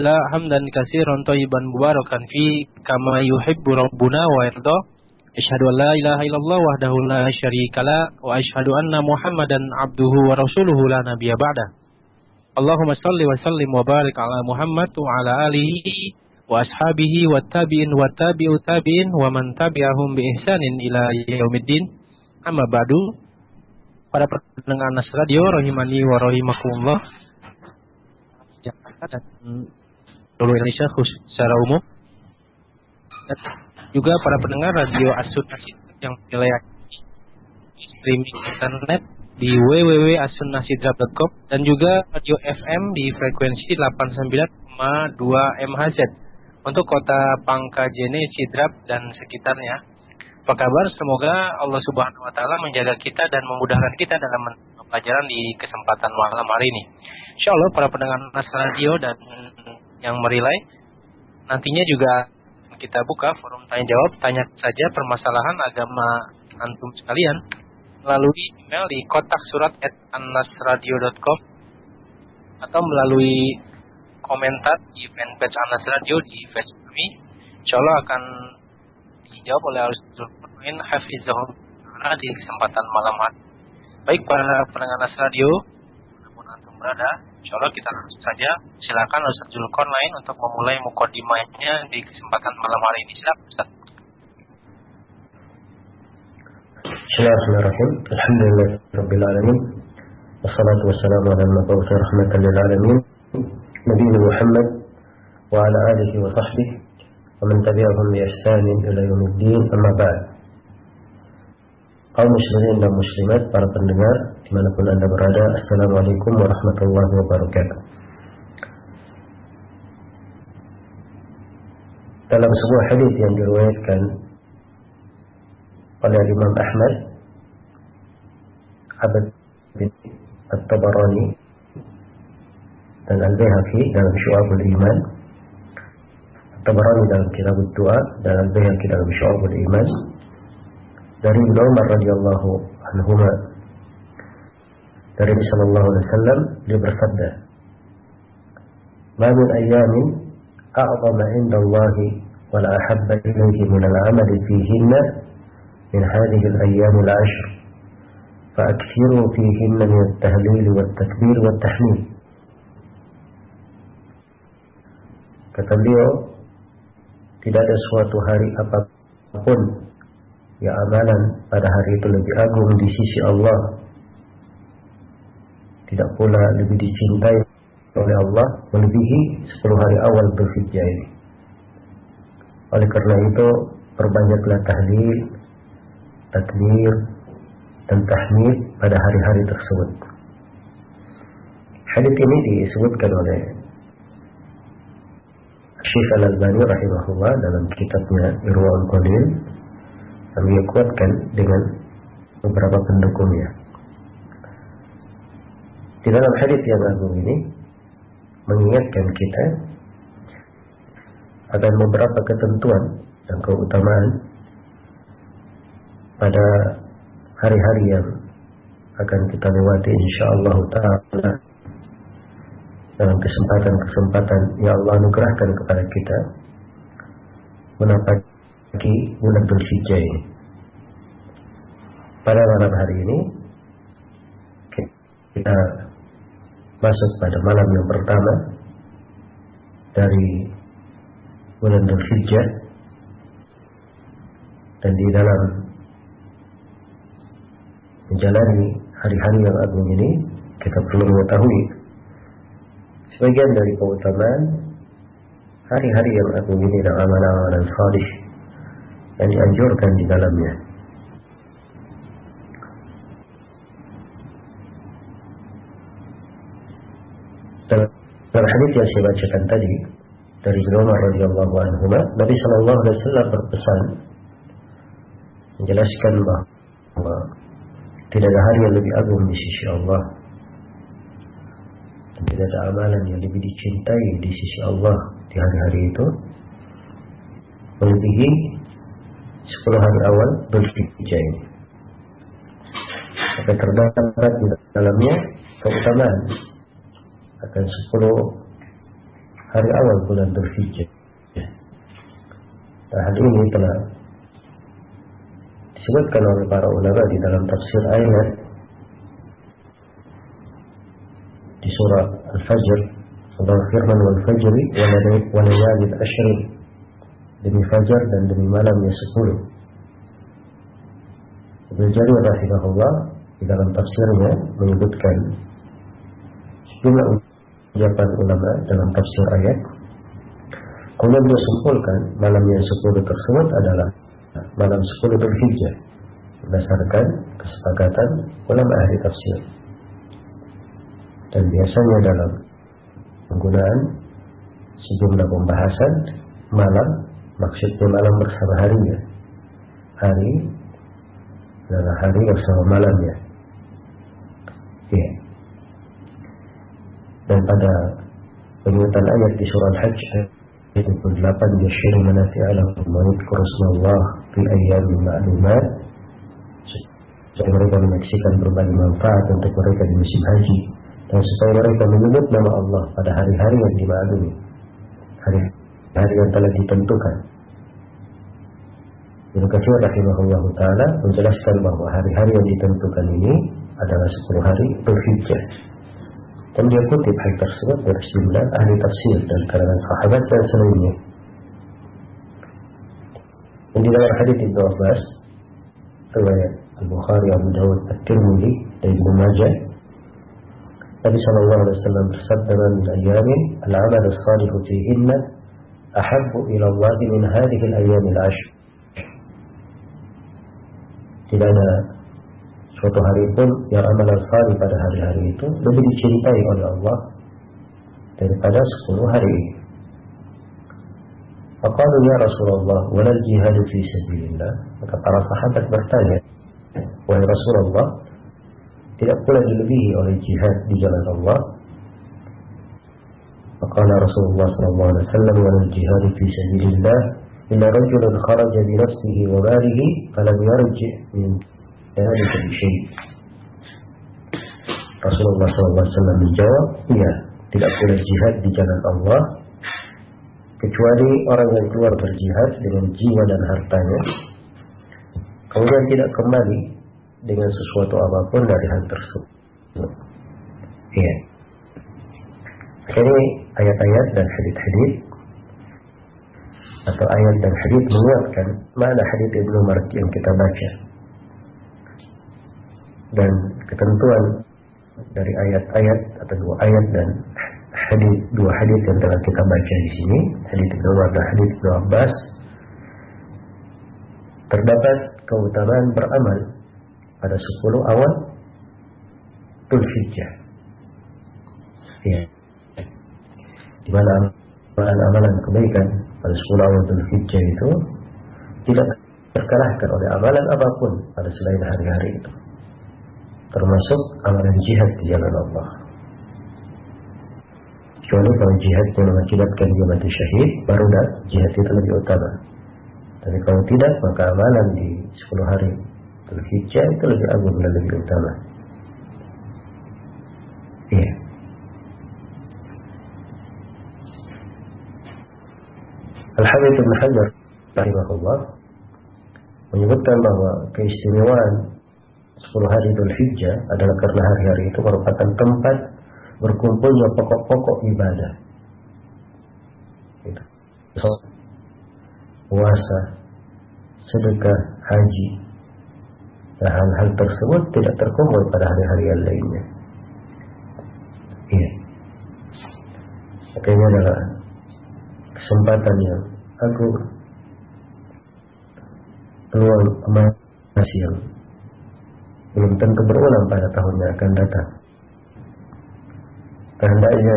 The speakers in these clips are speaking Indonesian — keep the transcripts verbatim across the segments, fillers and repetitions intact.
La hamdan katsiran thayyiban mubarakan fi kama yuhibbu rabbuna wa yarda. Asyhadu an la ilaha illallah wahdahu la syarika wa asyhadu anna Muhammadan abduhu wa rasuluhu la nabiyya ba'da. Allahumma shalli wa sallim wa barik ala Muhammad wa ala alihi wa ashabihi wa tabi'in wa tabi'u tabi'in wa man tabi'ahum bi ihsanin ila yaumiddin. Amma ba'du. Para pendengar Nas Radio rahimani wa rahimakumullah. Jakarta dan seluruh Indonesia khusus secara umum. Dan juga para pendengar radio As-Sunnah yang dilayani streaming internet di w w w titik as sunnah sidrap titik com dan juga radio F M di frekuensi delapan puluh sembilan koma dua MHz untuk kota Pangkajene, Sidrap dan sekitarnya. Apa kabar? Semoga Allah Subhanahu wa taala menjaga kita dan memudahkan kita dalam pelajaran di kesempatan malam hari ini. Insyaallah para pendengar Nas Radio dan yang merilai, nantinya juga kita buka forum tanya jawab, tanya saja permasalahan agama antum sekalian melalui email di kotak surat at annasradio dot com atau melalui komentar di fanpage Anas Radio di Facebook kami. Insyaallah akan dijawab oleh Ustaz Muin Hafizahullah di kesempatan malam hari. Baik para pendengar Anas Radio, dimanapun antum berada, insyaallah kita langsung saja. Silakan Ustaz Zulkon lain untuk memulai mukadimahnya di kesempatan malam hari ini. Silakan Ustaz. Bismillahirrahmanirrahim. Alhamdulillahirabbil alamin. Wassalatu wassalamu ala al-mab'uts rahmatan lil alamin. Nabiyyina Muhammad wa ala alihi wa sahbihi wa man tabi'ahum bi ihsanin ila yaumiddin. Amma ba'd. Kaum muslimin dan muslimat, para pendengar dimanapun anda berada, assalamualaikum warahmatullahi wabarakatuh. Dalam sebuah hadis yang diriwayatkan oleh Imam Ahmad, Abad bin At-Tabarani dan Al-Baihaqi dalam Syu'abul Iman, At-Tabarani dalam Kitab Ad-Du'a dan Al-Baihaqi dalam Syu'abul Iman, dari Ibnu Umar radhiyallahu anhuma, dari Nabi sallallahu alaihi wasallam, dia bersabda, "Ma min ayyamin a'zama 'inda Allahi wa la ahabba ilayhi min al-'amali fihinna min hadhihi al-ayyam al-'ashr fa'akthiru fihinna min at-tahlil wat-takbir wat-tahmid." Kata beliau, tidak ada suatu hari apapun ya amalan pada hari itu lebih agung di sisi Allah, tidak pula lebih dicintai oleh Allah melebihi sepuluh hari awal Dzulhijjah ini. Oleh karena itu, perbanyaklah tahlil, takbir, dan tahmid pada hari-hari tersebut. Hadits ini disebutkan oleh Syekh Al-Albani rahimahullah dalam kitabnya Irwaul Qalil, dan dia kuatkan dengan beberapa pendukungnya. Di dalam hadis yang agung ini mengingatkan kita akan beberapa ketentuan dan keutamaan pada hari-hari yang akan kita lewati insyaallah ta'ala dalam kesempatan-kesempatan yang Allah anugerahkan kepada kita menapaki bulan Dzulhijjah ini. Pada malam hari ini kita masuk pada malam yang pertama dari bulan Dzulhijjah, dan di dalam menjalani hari-hari yang agung ini kita perlu mengetahui sebagian dari keutamaan hari-hari yang agung ini dan amalan-amalan salih yang dianjurkan di dalamnya. Dalam hadis yang saya bacakan tadi dari Ibnu Umar radhiyallahu anhu, Nabi sallallahu alaihi wasallam berpesan menjelaskan bahwa tidak ada hari yang lebih agung di sisi Allah, dan tidak ada amalan yang lebih dicintai di sisi Allah di hari-hari itu melebihi sepuluh hari awal Dzulhijjah ini. Maka terdapat di dalamnya keutamaan akan sepuluh hari awal bulan Dzulhijjah. Nah, hal ini telah disebutkan oleh para ulama di dalam tafsir ayat di surah Al-Fajr. Allah firman, wal fajri wa layalin ashrin, demi fajar dan demi malamnya sepuluh. Ibnu Jarir rahimahullah di dalam tafsirnya menyebutkan sejumlah ucapan ulama dalam tafsir ayat. Kemudian beliau simpulkan malam yang sepuluh tersebut adalah malam sepuluh Dzulhijjah berdasarkan kesepakatan ulama ahli tafsir. Dan biasanya dalam penggunaan sejumlah pembahasan malam, maksudnya malam bersama harinya. Hari adalah hari bersama malamnya. Ya. Dan pada penyebutan ayat di surah Al-Hajj ayat dua puluh delapan, yashhadu manafi'a lahum wa yadhkuru ismallah fi ayyamin ma'lumat, supaya mereka menyaksikan berbagai manfaat untuk mereka di musim haji, dan supaya mereka menyebut nama Allah pada hari-hari yang dimaklumi, hari-hari yang telah ditentukan. Ibnu Katsir rahimahullah ta'ala menjelaskan bahwa hari-hari yang ditentukan ini adalah sepuluh hari Dzulhijjah. Dan dia kutip hal tersebut dari sejumlah ahli tafsir dan kalangan sahabat dan selainnya. Dan di dalam hadits Ibnu Abbas, riwayat Al-Bukhari, Abu Dawud, At-Tirmidzi, dan Ibnu Majah, Nabi sallallahu alaihi wasallam bersabda, "Min ayyamin al-amal as-salih fihinna ahabbu ila Allah min hadhihi al-ayyam al-ashr." Tidak ada suatu hari pun yang amalan salih pada hari-hari itu lebih dicintai oleh Allah daripada sepuluh hari ini. Faqalu ya Rasulullah, walal jihadu fi sabilillah. Maka para sahabat bertanya, wahai Rasulullah, tidak pula dilebihi oleh jihad di jalan Allah? Faqala Rasulullah sallallahu alaihi wasallam, walal jihadu fi sabilillah illa rajulun kharaja bi nafsihi wa malihi falam yarji' min dzalika bi syai'. Rasulullah sallallahu alaihi wasallam menjawab, iya, tidak boleh jihad di jalan Allah kecuali orang yang keluar berjihad dengan jiwa dan hartanya, kemudian tidak kembali dengan sesuatu apapun dari hal tersebut. Iya. Ini ayat-ayat dan hadits-hadits atau ayat dan hadits menguatkan makna hadits Ibnu Umar yang kita baca. Dan ketentuan dari ayat-ayat atau dua ayat dan hadis, dua hadis yang telah kita baca di sini, hadis Ibnu Umar dan hadis Ibnu Abbas, terdapat keutamaan beramal pada sepuluh awal Dzulhijjah. Ya. Di mana amalan-amalan kebaikan pada sepuluh awal Dzulhijjah itu tidak terkalahkan oleh amalan apapun pada selain hari-hari itu, termasuk amalan jihad di jalan Allah. Kecuali kalau jihad yang mengakibatkan dia mati syahid, baru dah jihad itu lebih utama. Tapi kalau tidak, maka amalan di sepuluh hari Dzulhijjah itu lebih agung dan lebih utama. Iya. Al-Hafidz Ibnu Hajar rahimahullah menyebutkan bahwa keistimewaan sepuluh hari Dzulhijjah adalah karena hari-hari itu merupakan tempat berkumpulnya pokok-pokok ibadah. Gitu. Puasa, sedekah, haji. Nah, hal-hal tersebut tidak terkumpul pada hari-hari yang lainnya. Iya. Makanya adalah kesempatan yang agung, peluang emas yang belum tentu berulang pada tahun yang akan datang. Hendaknya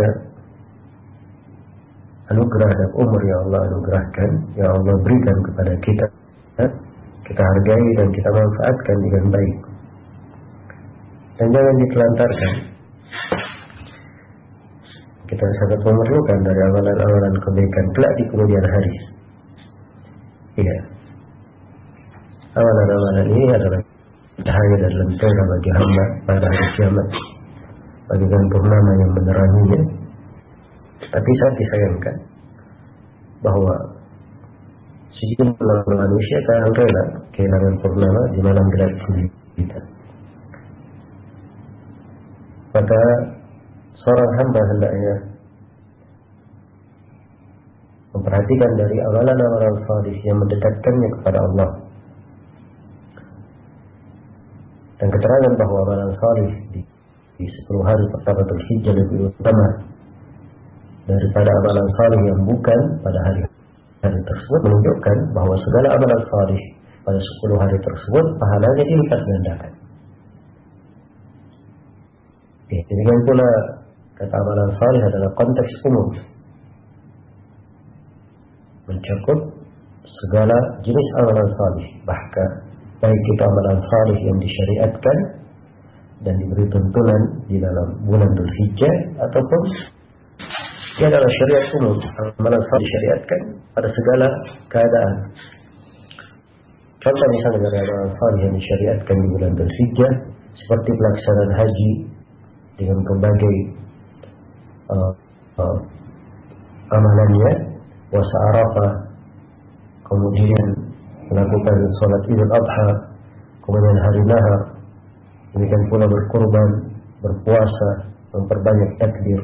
anugerah dan umur yang Allah anugerahkan, yang Allah berikan kepada kita, kita hargai dan kita manfaatkan dengan baik. Dan jangan ditelantarkan. Kita sangat memerlukan dari amalan-amalan kebaikan kelak di kemudian hari. Iya. Amalan-amalan ini adalah cahaya dan lentera bagi hamba pada hari kiamat, bagaikan purnama yang meneranginya. Tapi sangat disayangkan bahwa sejumlah manusia akan rela kehilangan purnama di malam gelap kita. Maka seorang hamba hendaknya memperhatikan dari amalan-amalan salih yang mendekatkannya kepada Allah. Dan keterangan bahwa amalan salih di, di sepuluh hari pertama Dzulhijjah lebih utama daripada amalan salih yang bukan pada hari hari tersebut, menunjukkan bahwa segala amalan salih pada sepuluh hari tersebut pahalanya dilipat gandakan. Ya, demikian pula kata amalan salih adalah konteks umum, mencakup segala jenis amalan salih, bahkan baik itu amalan salih yang disyariatkan dan diberi tuntunan di dalam bulan Dzulhijjah ataupun dia adalah syariat umum, amalan salih disyariatkan pada segala keadaan. Contoh misalnya dari amalan salih yang disyariatkan di bulan Dzulhijjah seperti pelaksanaan haji dengan berbagai uh, uh, amalannya, puasa Arafah, kemudian melakukan sholat Idul Adha, kemudian hari Nahar, demikian pula berkurban, berpuasa, memperbanyak takbir,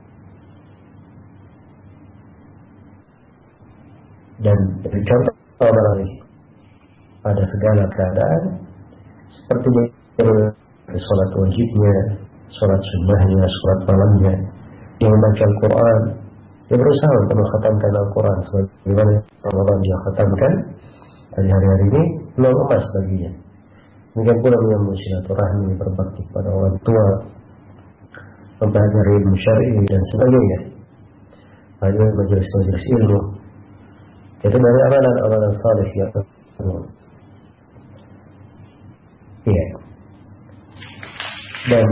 dan dari contoh amalan pada segala keadaan seperti sholat wajibnya, sholat sunnahnya, sholat malamnya, yang membaca Al-Quran, dia berusaha untuk mengkhatamkan Al-Quran sebagaimana Ramadan dia khatamkan. Dari hari-hari ini peluang emas baginya. Demikian pula menyambung silaturahmi, berbakti kepada orang tua, mempelajari ilmu syar'i dan sebagainya. Hanya majelis-majelis ilmu. Itu dari amalan-amalan salih yang umum. Iya. Dan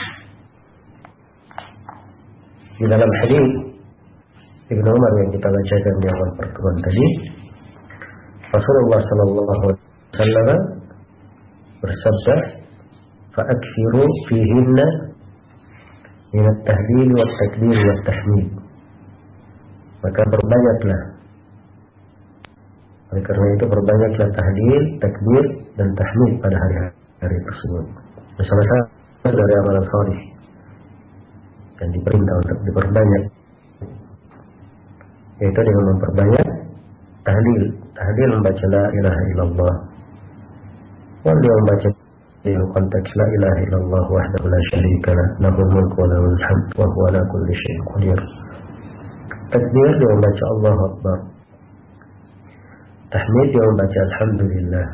di dalam hadis Ibnu Umar yang kita bacakan di awal pertemuan tadi, Rasulullah sallallahu alaihi wasallam bersabda, "Fa'akthiru fihinna min at-tahlil wa at-takbir wa at-tahmid." Maka berbanyaklah. Oleh karena itu berbanyaklah tahlil, takbir dan tahmid pada hari-hari tersebut. Salah satu dari amalan salih dan diperintah untuk diperbanyak, yaitu dengan memperbanyak tahlil. Tahlil membaca la ilaha illallah. Wal dia membaca dalam konteks la ilaha illallah wahdahu la syarika lah, lahul mulku wa lahul hamd wa huwa ala kulli syai'in qadir. Takbir dia membaca Allahu Akbar. Tahmid dia membaca alhamdulillah.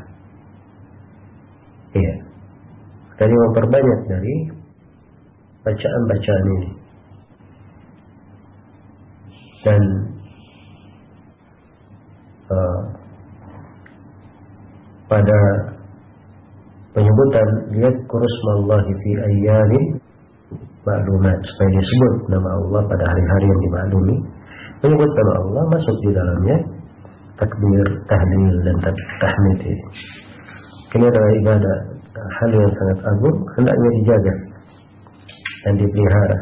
Iya. Jadi memperbanyak dari bacaan-bacaan ini. Dan uh, pada penyebutan lihat kurusmallahi fi ayyamin ma'lumat, supaya disebut nama Allah pada hari-hari yang dimaklumi. Menyebut nama Allah masuk di dalamnya takbir, tahlil dan tahmid ini. Ini adalah ibadah, hal yang sangat agung, hendaknya dijaga dan dipelihara.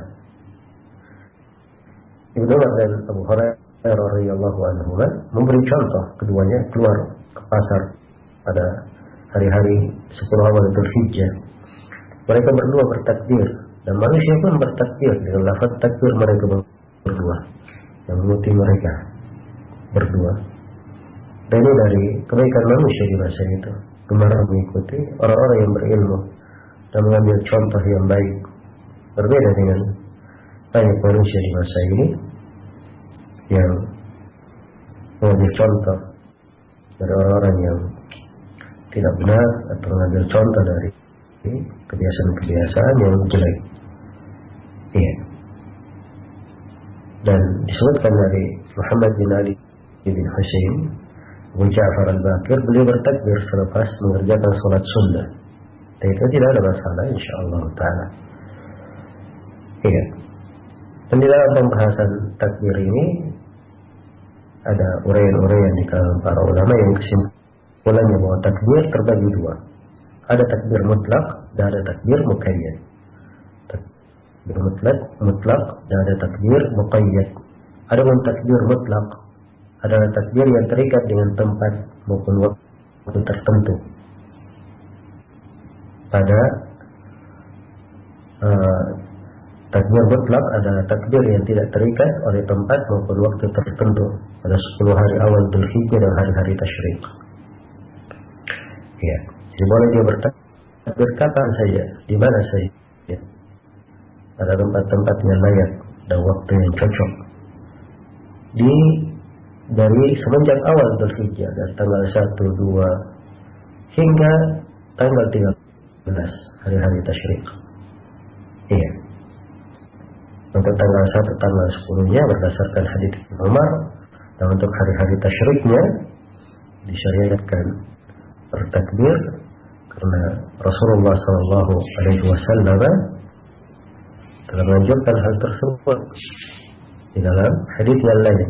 Ibnu Umar dan Abu Hurairah radhiyallahu anhu memberi contoh keduanya keluar ke pasar pada hari-hari sepuluh awal Dzulhijjah. Mereka berdua bertakbir dan manusia pun bertakbir dengan lafaz takbir mereka berdua yang mengikuti mereka berdua. Dan ini dari kebaikan manusia di masa itu, gemar mengikuti orang-orang yang berilmu dan mengambil contoh yang baik. Berbeda dengan banyak manusia di masa ini yang mengambil contoh dari orang-orang yang tidak benar atau mengambil contoh dari kebiasaan-kebiasaan yang jelek. Iya. Dan disebutkan dari Muhammad bin Ali bin Husain Abu Ja'far al-Baqir, beliau bertakbir selepas mengerjakan sholat sunnah. Dan itu tidak ada masalah insyaallah ta'ala. Iya. Dan di dalam pembahasan takbir ini ada uraian-uraian di kalangan para ulama yang kesimpulannya bahwa takbir terbagi dua. Ada takbir mutlak dan ada takbir muqayyad. mutlak, mutlak dan ada takbir muqayyad. Adapun takbir mutlak adalah takbir yang terikat dengan tempat maupun waktu tertentu. Pada uh, takbir mutlak adalah takbir yang tidak terikat oleh tempat maupun waktu tertentu pada sepuluh hari awal Dzulhijjah dan hari-hari tasyrik. Ya, jadi boleh dia bertakbir kapan saja, di mana saja, ya. Pada tempat-tempat yang layak dan waktu yang cocok. Di dari semenjak awal Dzulhijjah dari tanggal satu, dua hingga tanggal tiga belas hari-hari tasyrik. Iya. Untuk tanggal satu, tanggal sepuluh-nya berdasarkan hadits Umar, dan untuk hari-hari tasyriknya disyariatkan bertakbir karena Rasulullah Shallallahu Alaihi Wasallam telah menunjukkan hal tersebut di dalam hadits yang lain,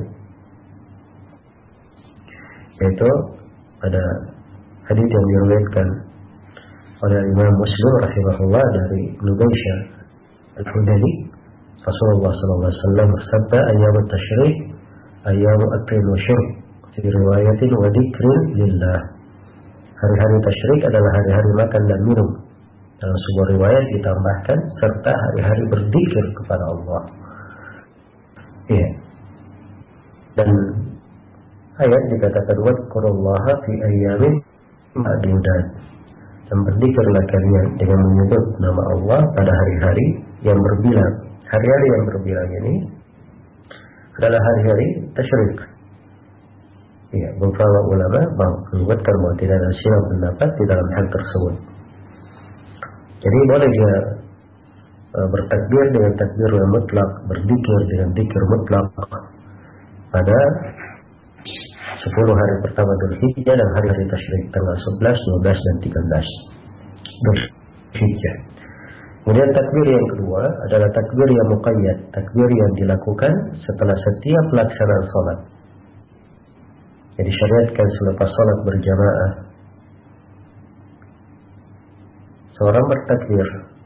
yaitu pada hadits yang diriwayatkan oleh Imam Muslim rahimahullah dari Nubaisyah Al-Hudali, Rasulullah sallallahu alaihi wasallam bersabda, "Ayyamut tasyrik ayyamu aklin wa syurb, fi riwayatin wa dzikrin lillah." Hari-hari tasyrik adalah hari-hari makan dan minum. Dalam sebuah riwayat ditambahkan serta hari-hari berzikir kepada Allah. Iya. Dan ayat dikatakan wadkurullaha fi ayyamin ma'dudat. Dan berzikirlah kalian dengan menyebut nama Allah pada hari-hari yang berbilang. Hari-hari yang berbilang ini adalah hari-hari tasyrik. Ya, beberapa ulama menyebutkan bahwa tidak ada silap pendapat di dalam hal tersebut. Jadi boleh dia e, bertakbir dengan takbir yang mutlak, berzikir dengan zikir mutlak pada sepuluh hari pertama Dzulhijjah dan hari-hari tasyrik tanggal sebelas, dua belas dan tiga belas Dzulhijjah. Kemudian takbir yang kedua adalah takbir yang muqayyad, takbir yang dilakukan setelah setiap pelaksanaan salat. Jadi syariatkan selepas salat berjamaah seorang bertakbir.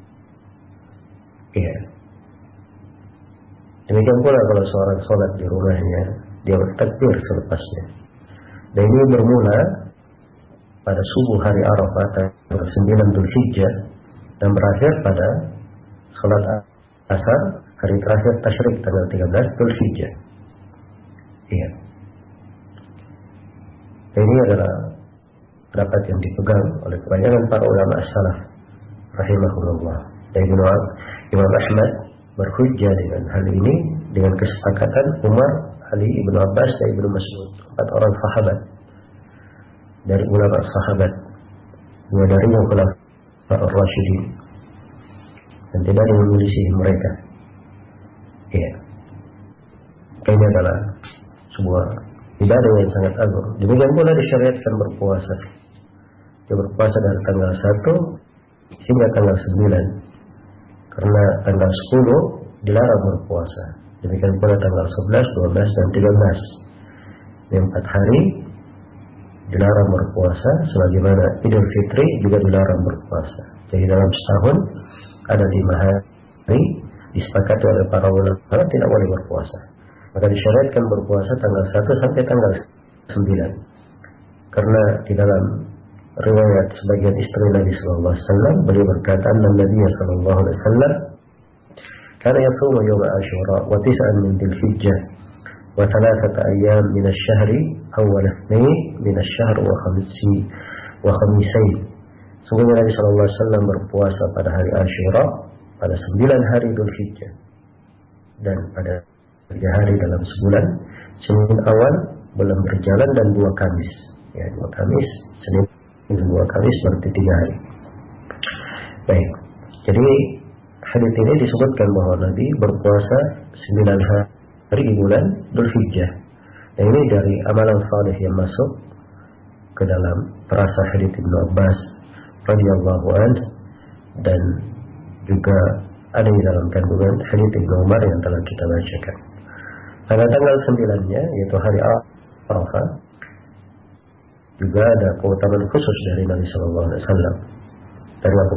Iya. Demikian pula kalau seorang salat di rumahnya, dia bertakbir selepasnya. Dan ini bermula pada subuh hari Arafah tanggal sembilan Dzulhijjah dan berakhir pada salat asar hari terakhir tasyrik tanggal tiga belas Dzulhijjah. Iya. Ini adalah pendapat yang dipegang oleh kebanyakan para ulama as-salaf rahimahullah. Dan Imam Ahmad berhujjah dengan hal ini dengan kesepakatan Umar, Ali, Ibnu Abbas dan Ibnu Mas'ud, empat orang sahabat dari ulama sahabat, dua dari yang khulafaur rasyidin, dan tidak ada yang menyelisihi mereka. Iya. Ini adalah sebuah ibadah yang sangat agung. Demikian pula disyariatkan berpuasa. Dia berpuasa dari tanggal satu hingga tanggal sembilan. Karena tanggal sepuluh dilarang berpuasa. Demikian pula tanggal sebelas, dua belas dan tiga belas. Yang empat hari dilarang berpuasa, sebagaimana Idul Fitri juga dilarang berpuasa. Jadi dalam setahun ada lima hari disepakati oleh para ulama tidak boleh berpuasa. Maka disyariatkan berpuasa tanggal satu sampai tanggal sembilan. Karena di dalam riwayat sebagian istri Nabi sallallahu alaihi wasallam beliau berkata, Nabi sallallahu alaihi wasallam kana yasumu yawm Asyura wa tis'an min Dzulhijjah wa thalathata ayyam min asy-syahri awwal itsnain min asy-syahr wa khamisi wa khamisain. Sungguhnya Nabi sallallahu alaihi wasallam berpuasa pada hari Asyura pada sembilan hari Dzulhijjah dan pada tiga hari dalam sebulan, Senin awal, bulan berjalan dan dua Kamis. Ya, dua Kamis, Senin dua Kamis berarti tiga hari. Baik. Jadi hadits ini disebutkan bahwa Nabi berpuasa sembilan hari di bulan Dzulhijjah. Dan ini dari amalan saleh yang masuk ke dalam perasa hadits Ibnu Abbas radhiyallahu anhu, dan juga ada di dalam kandungan hadits Ibnu Umar yang telah kita bacakan. Pada tanggal sembilannya, yaitu hari Arafah, juga ada keutamaan khusus dari Nabi Sallallahu Alaihi Wasallam. Dari Abu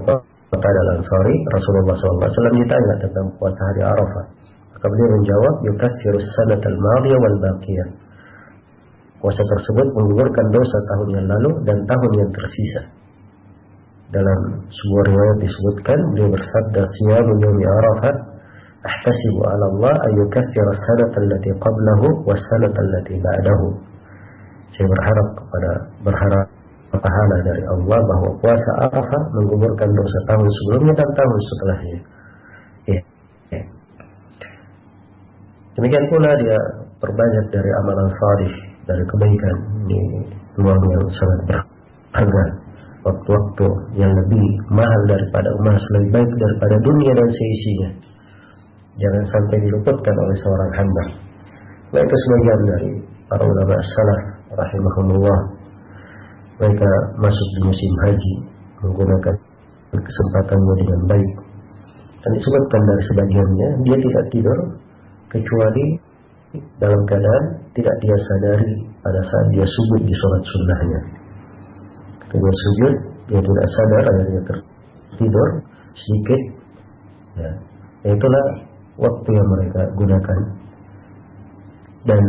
Qatadah al-Ansari, Rasulullah shallallahu alaihi wasallam ditanya tentang puasa hari Arafah. Maka beliau menjawab, yukaffiru as-sanata al-madiyah wal baqiyah. Puasa tersebut menggugurkan dosa tahun yang lalu dan tahun yang tersisa. Dalam sebuah riwayat disebutkan, beliau bersabda, siyamu yaumi Arafah ahtasibu 'ala Allah an yukaffira as-sanata allati qablahu was-sanata allati ba'dahu. Saya berharap kepada berharap pahala dari Allah bahwa puasa Arafah menggugurkan dosa tahun sebelumnya dan tahun setelahnya. Ya. Ya. Demikian pula dia perbanyak dari amalan salih, dari kebaikan. Ini uang yang sangat berharga, waktu-waktu yang lebih mahal daripada emas, lebih baik daripada dunia dan seisinya. Jangan sampai diluputkan oleh seorang hamba. Mereka sebagian dari para ulama salaf rahimahumullah, mereka masuk di musim haji menggunakan kesempatannya dengan baik. Dan disebutkan dari sebagiannya, dia tidak tidur kecuali dalam keadaan tidak dia sadari pada saat dia sujud di sholat sunnahnya. Ketika dia sujud, dia tidak sadar, akhirnya tertidur sedikit. Ya, itulah waktu yang mereka gunakan. Dan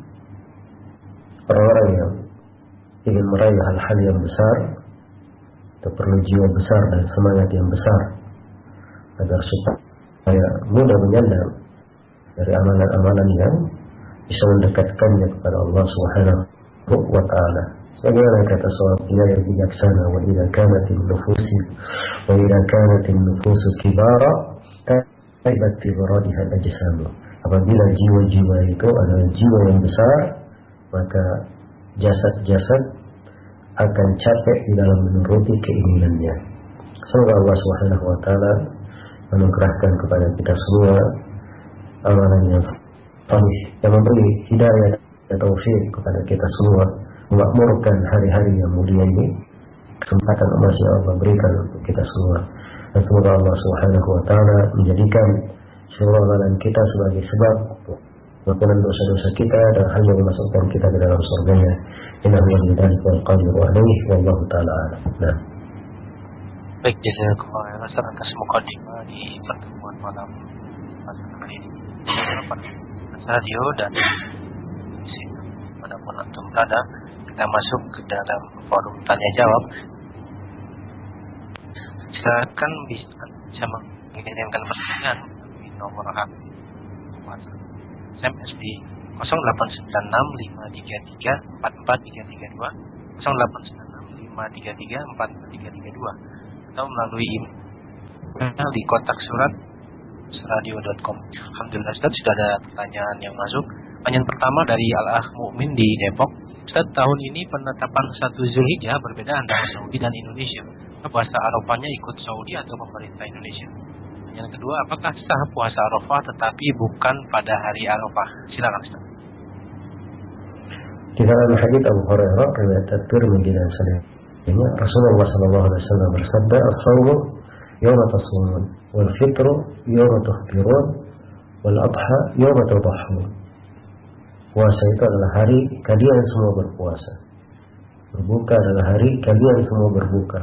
orang-orang yang ingin meraih hal-hal yang besar, itu perlu jiwa besar dan semangat yang besar agar supaya mudah menyandang dari amalan-amalan yang bisa mendekatkannya kepada Allah Subhanahu wa taala. Sebagaimana kata seorang penyair bijaksana, wa idza kanatin nufusi wa idza kanatin nufusu kibara taibat fi baradiha ajsamu. Apabila jiwa-jiwa itu adalah jiwa yang besar, maka jasad-jasad akan capek di dalam menuruti keinginannya. Semoga Allah Subhanahu wa taala menugerahkan kepada kita semua amalan yang salih, yang memberi hidayah dan taufik kepada kita semua, memakmurkan hari-hari yang mulia ini, kesempatan emas yang Allah berikan untuk kita semua. Dan semoga Allah Subhanahu wa taala menjadikan seluruh amalan kita sebagai sebab pengampunan dosa-dosa kita dan hal yang memasukkan kita ke dalam surganya. Innahu waliyyu dzalika wal qadiru alaihi wallahu taala a'lam. Nah. Baik, jazakallahu khairan atas mukadimah di pertemuan malam kali ini. Radio dan manapun antum berada, kita masuk ke dalam forum tanya jawab. Silakan bisa mengirimkan pertanyaan di nomor H P S M S di nol delapan sembilan enam lima tiga tiga empat empat tiga tiga dua nol delapan sembilan enam lima tiga tiga empat empat tiga tiga dua atau melalui email di kotak surat radio dot com. Alhamdulillah Ustaz, sudah ada pertanyaan yang masuk. Pertanyaan pertama dari Al-Akh Mukmin di Depok. Ustaz, tahun ini penetapan satu Zulhijjah berbeda antara Saudi dan Indonesia. Puasa Arafahnya ikut Saudi atau pemerintah Indonesia? Yang kedua, apakah sah puasa Arafah tetapi bukan pada hari Arafah? Silakan Ustaz. Di dalam hadits Abu Hurairah riwayat At-Tirmidzi dan Sahihnya, Rasulullah sallallahu alaihi wasallam bersabda, "As-shawmu yawma tasumun, wal fitru yawma tuftirun, wal adha yawma tadhahhun." Puasa itu adalah hari kalian semua berpuasa. Berbuka adalah hari kalian semua berbuka.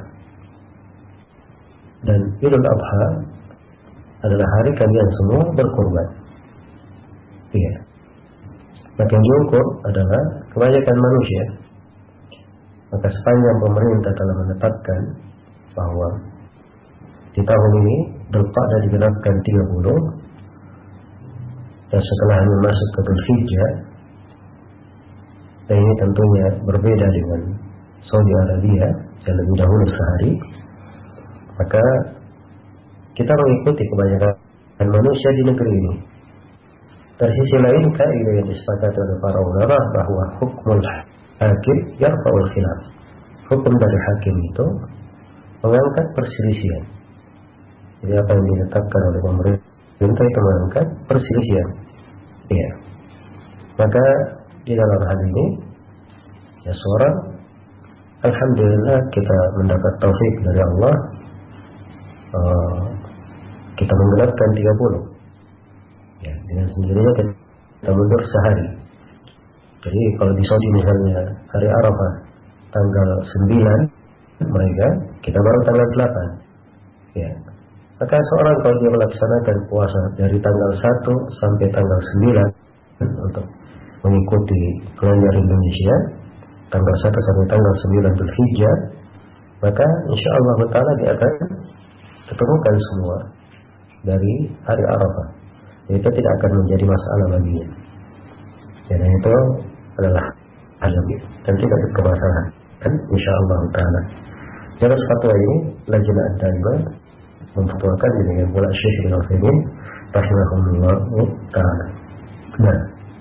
Dan Idul Adha adalah hari kalian semua berkurban. Iya. Maka yang diukur adalah kebanyakan manusia. Maka sepanjang pemerintah telah menetapkan bahwa di tahun ini Dzulqa'dah digenapkan tiga puluh, dan setelahnya masuk ke Dzulhijjah, dan ini tentunya berbeda dengan Saudi Arabia yang lebih dahulu sehari, maka kita mengikuti kebanyakan manusia di negeri ini. Dari sisi lain, kaidah yang disepakati oleh para ulama bahwa hukmul hakim yarfa'ul khilaf. Hukum dari hakim itu mengangkat perselisihan. Jadi apa yang ditetapkan oleh pemerintah itu mengangkat perselisihan. Iya. Maka di dalam hal ini, ya seorang, alhamdulillah kita mendapat taufik dari Allah. Uh, kita menggenapkan tiga puluh. Ya, dengan sendirinya kita mundur sehari. Jadi kalau di Saudi misalnya hari Arafah tanggal sembilan mereka, kita baru tanggal delapan. Ya. Maka seorang kalau dia melaksanakan puasa dari tanggal satu sampai tanggal sembilan untuk mengikuti kalender Indonesia, tanggal satu sampai tanggal sembilan Dzulhijjah, maka insya Allah Ta'ala dia akan ketemukan semua dari hari Arafah. Itu tidak akan menjadi masalah baginya. Dan itu adalah hal dan tidak bermasalah. Dan insya Allah Ta'ala. Jelas fatwa ini Lajnah Ad-Daimah memfatwakan dengan pula Syekh bin Utsaimin rahimahullah Ta'ala. Nah.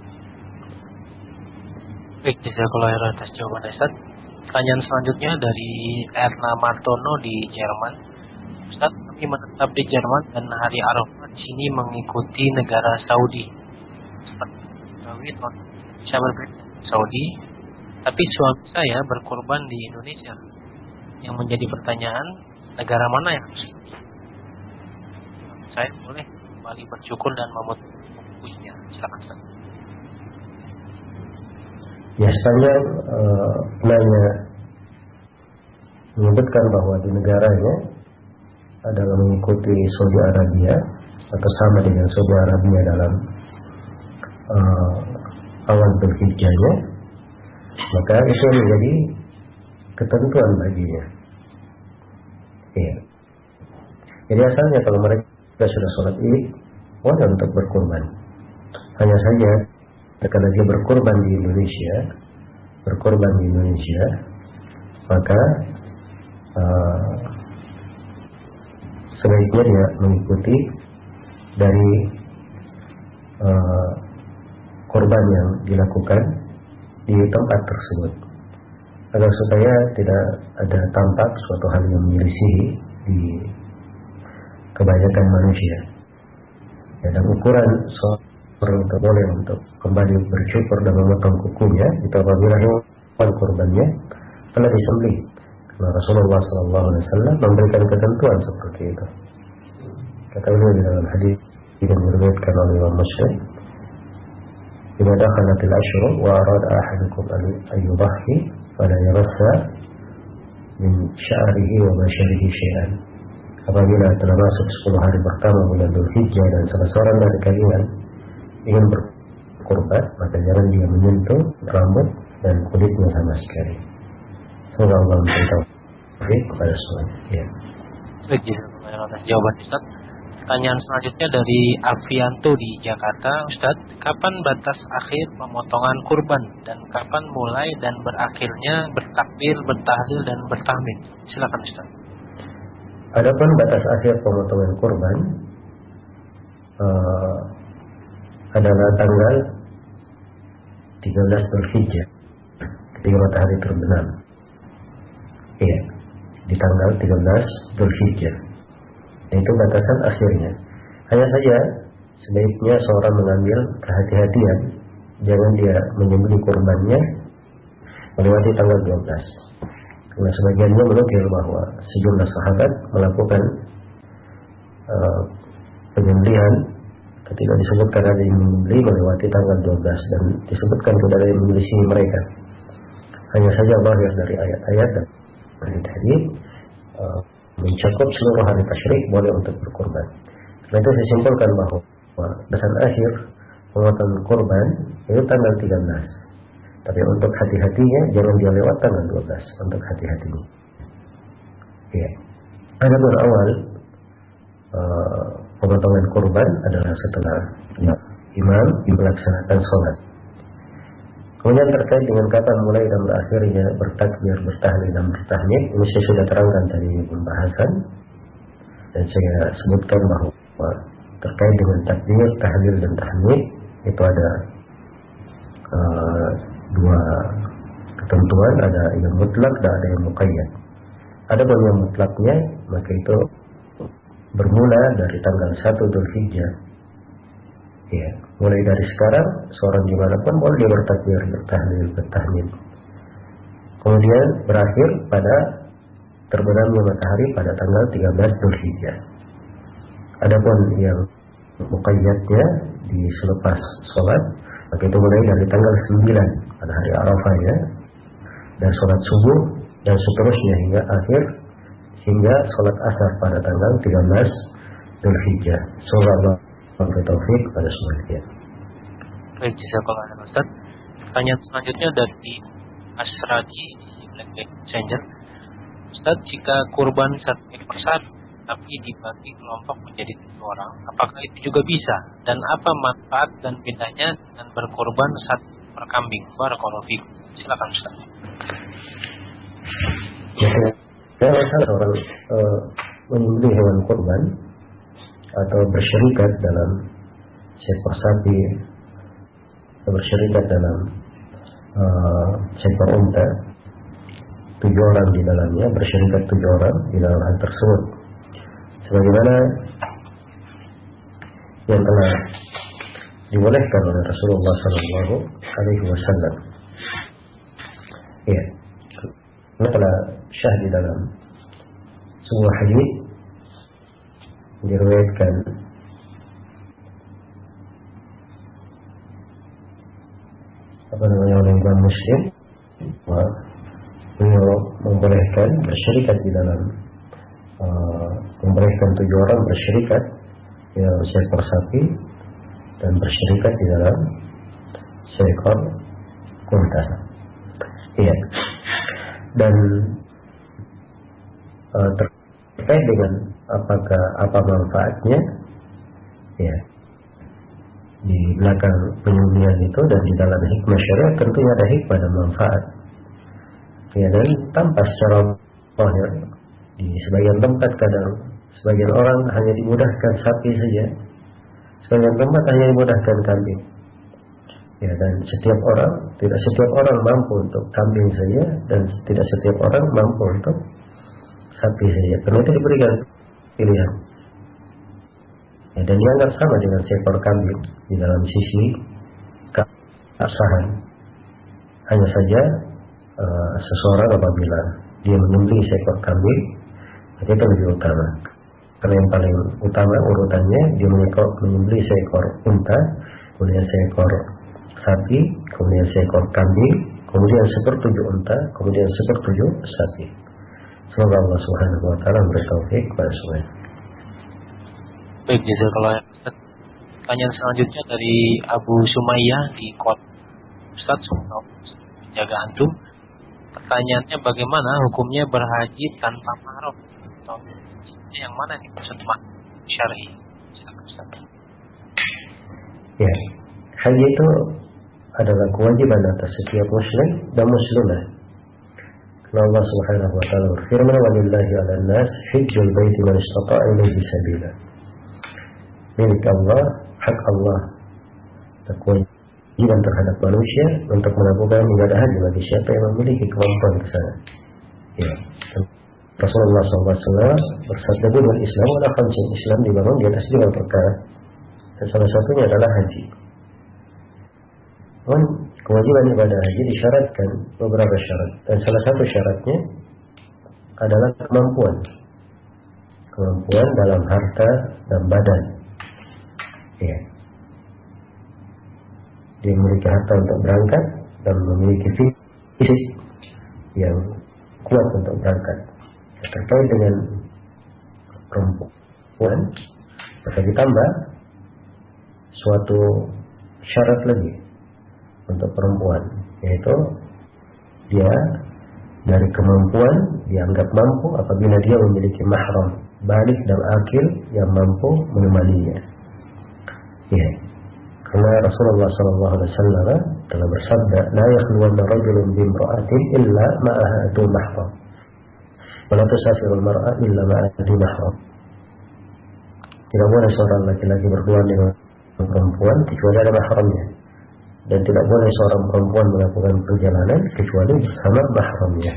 Baik, jazakallahu khairan atas jawaban Ustaz. Pertanyaan selanjutnya dari Erna Martono di Jerman. Ustaz, kami menetap di Jerman dan hari Arafah di sini mengikuti negara Saudi. Seperti Saudi, saya berbeda Saudi, tapi suami saya berkorban di Indonesia. Yang menjadi pertanyaan, negara mana yang harus saya boleh kembali bersyukur dan memutihnya? Silakan Ustaz. Biasanya uh, nanya menyebutkan bahwa di negaranya adalah mengikuti Saudi Arabia atau sama dengan Saudi Arabia dalam uh, awal Dzulhijjahnya, maka itu menjadi ketentuan baginya. Ya. Jadi asalnya kalau mereka sudah sholat Id, wajar untuk berkurban. Hanya saja karena dia berkorban di Indonesia, berkorban di Indonesia, maka uh, sebaiknya dia mengikuti dari uh, korban yang dilakukan di tempat tersebut, agar supaya tidak ada tampak suatu hal yang menyelisihi di kebanyakan manusia. Ya, dan ukuran seorang boleh untuk kembali bersyukur dan memotong kukunya itu apabila hewan kurbannya telah disembelih. Karena Rasulullah Sallallahu Alaihi Wasallam memberikan ketentuan seperti itu. Kata beliau di dalam hadis yang diriwayatkan oleh Imam Muslim, "Idza dakhalatil ashru wa arada ahadukum an yudhhi fala yarassa min sya'rihi wa basharihi syai'an." Apabila telah masuk sepuluh hari pertama bulan Dzulhijjah dan salah seorang dari kalian ingin berkurban, maka jangan dia menyentuh rambut dan kulitnya sama sekali. Semoga Allah memberikan taufik kepada semuanya. Ya. Baik, atas jawaban Ustaz. Pertanyaan selanjutnya dari Avianto di Jakarta. Ustaz, kapan batas akhir pemotongan kurban dan kapan mulai dan berakhirnya bertakbir, bertahlil dan bertahmid? Silakan Ustaz. Adapun batas akhir pemotongan kurban uh, adalah tanggal tiga belas Dzulhijjah, ketika matahari terbenam. Iya, di tanggal tiga belas Dzulhijjah. Itu batasan akhirnya. Hanya saja sebaiknya seorang mengambil kehati-hatian, jangan dia menyembelih kurbannya melewati tanggal dua belas. Karena sebagiannya menukil bahwa sejumlah sahabat melakukan uh, penyembelihan ketika disebutkan ada yang menyembelih melewati tanggal dua belas dan disebutkan tidak ada yang menyelisih mereka. Hanya saja bahir dari ayat-ayat dan hadis uh, mencakup seluruh hari tasyrik boleh untuk berkorban. Karena itu saya simpulkan bahwa batasan akhir pemotongan kurban itu tanggal tiga belas. Tapi untuk hati-hatinya jangan dia lewat tanggal dua belas untuk hati-hatinya. Ya. Adapun awal uh, pemotongan kurban adalah setelah ya, imam melaksanakan sholat. Kemudian terkait dengan kapan mulai dan berakhirnya bertakbir, bertahlil dan bertahmid, ini saya sudah terangkan tadi di pembahasan dan saya sebutkan bahwa terkait dengan takbir, tahlil dan tahmid itu ada uh, dua ketentuan, ada yang mutlak dan ada yang muqayyad. Adapun yang mutlaknya maka itu bermula dari tanggal satu Dzulhijjah. Ya, mulai dari sekarang seorang dimanapun boleh dia bertakbir, bertahlil, bertahmid. Kemudian berakhir pada terbenamnya matahari pada tanggal tiga belas Dzulhijjah. Adapun yang muqayyadnya di selepas sholat, maka itu mulai dari tanggal sembilan pada hari Arafah ya, dan sholat subuh dan seterusnya hingga akhir hingga sholat asar pada tanggal tiga belas Dzulhijjah. Semoga Allah memberi taufik pada semuanya. Baik, jazakallah Ustaz. Pertanyaan selanjutnya dari Asradi di Blackberry Messenger. Ustaz, jika kurban satu ekor sapi tapi dibagi kelompok menjadi tujuh orang, apakah itu juga bisa? Dan apa manfaat dan bedanya dengan berkurban satu per kambing? Barakallahu fikum. Silakan Ustaz. Ya, kalau orang uh, menyembelih hewan kurban atau bersyarikat dalam seekor sapi, atau bersyarikat dalam uh, seekor unta, tujuh orang di dalamnya, bersyarikat tujuh orang di dalam hal tersebut, sebagaimana yang telah dibolehkan oleh Rasulullah Sallallahu Alaihi Wasallam. Ya, ini telah syah di dalam sebuah hadis diriwayatkan apa namanya oleh Imam Muslim, bahwa beliau membolehkan bersyarikat di dalam uh, membolehkan tujuh orang bersyarikat di dalam seekor sapi dan bersyarikat di dalam seekor unta. Iya. Dan uh, terkait dengan apakah apa manfaatnya, ya, di belakang penyembelihan itu dan di dalam hikmah syariat tentunya ada hikmah dan manfaat. Ya, dan tanpa secara zahir di sebagian tempat kadang sebagian orang hanya dimudahkan sapi saja, sebagian tempat hanya dimudahkan kambing. Ya, dan setiap orang, tidak setiap orang mampu untuk kambing saja, dan tidak setiap orang mampu untuk sapi saja. Karena itu diberikan pilihan. Ya, dan dianggap sama dengan seekor kambing di dalam sisi keabsahan. Hanya saja uh, seseorang apabila dia menyembelih seekor kambing, itu lebih utama. Karena yang paling utama urutannya dia menyembelih seekor unta, kemudian seekor sapi, kemudian seekor kambing, kemudian sepertujuh unta, kemudian sepertujuh sapi. Semoga Allah Subhanahu wa taala memberi taufik kepada semuanya. Baik, jazakallah Ustaz. Pertanyaan selanjutnya dari Abu Sumayyah di Kota Ustaz, menjaga antum. Pertanyaannya, bagaimana hukumnya berhaji tanpa mahram? Atau yang mana nih maksud syar'i? Silakan Ustaz. Ya, haji itu adalah kewajiban atas setiap muslim dan muslimah. Karena Allah Subhanahu wa taala berfirman, "Walillahi 'alan nas hajjul baiti man istata'a ilaihi sabila." Milik Allah, hak Allah, kewajiban terhadap manusia untuk melakukan ibadah haji bagi siapa yang memiliki kemampuan ke sana. Ya. Rasulullah shallallahu alaihi wasallam bersabda, "Bunul Islam ala khamsin." Islam dibangun di atas lima perkara, dan salah satunya adalah haji. Dan kewajiban ibadah haji disyaratkan beberapa syarat, dan salah satu syaratnya adalah kemampuan, kemampuan dalam harta dan badan. Ya. Dia memiliki harta untuk berangkat dan memiliki fisik yang kuat untuk berangkat. Terkait dengan perempuan, maka ditambah suatu syarat lagi untuk perempuan, yaitu dia dari kemampuan dianggap mampu apabila dia memiliki mahram balik dan akil yang mampu menemaninya. Ya, karena Rasulullah Sallallahu Alaihi Wasallam telah bersabda, "La yakhluwanna rajulun bimra'atin illa ma'aha du mahram, wa la tusafirul mar'a illa ma'a du mahram." Tidak boleh seorang laki-laki berdua dengan perempuan kecuali ada mahramnya, dan tidak boleh seorang perempuan melakukan perjalanan kecuali bersama mahramnya.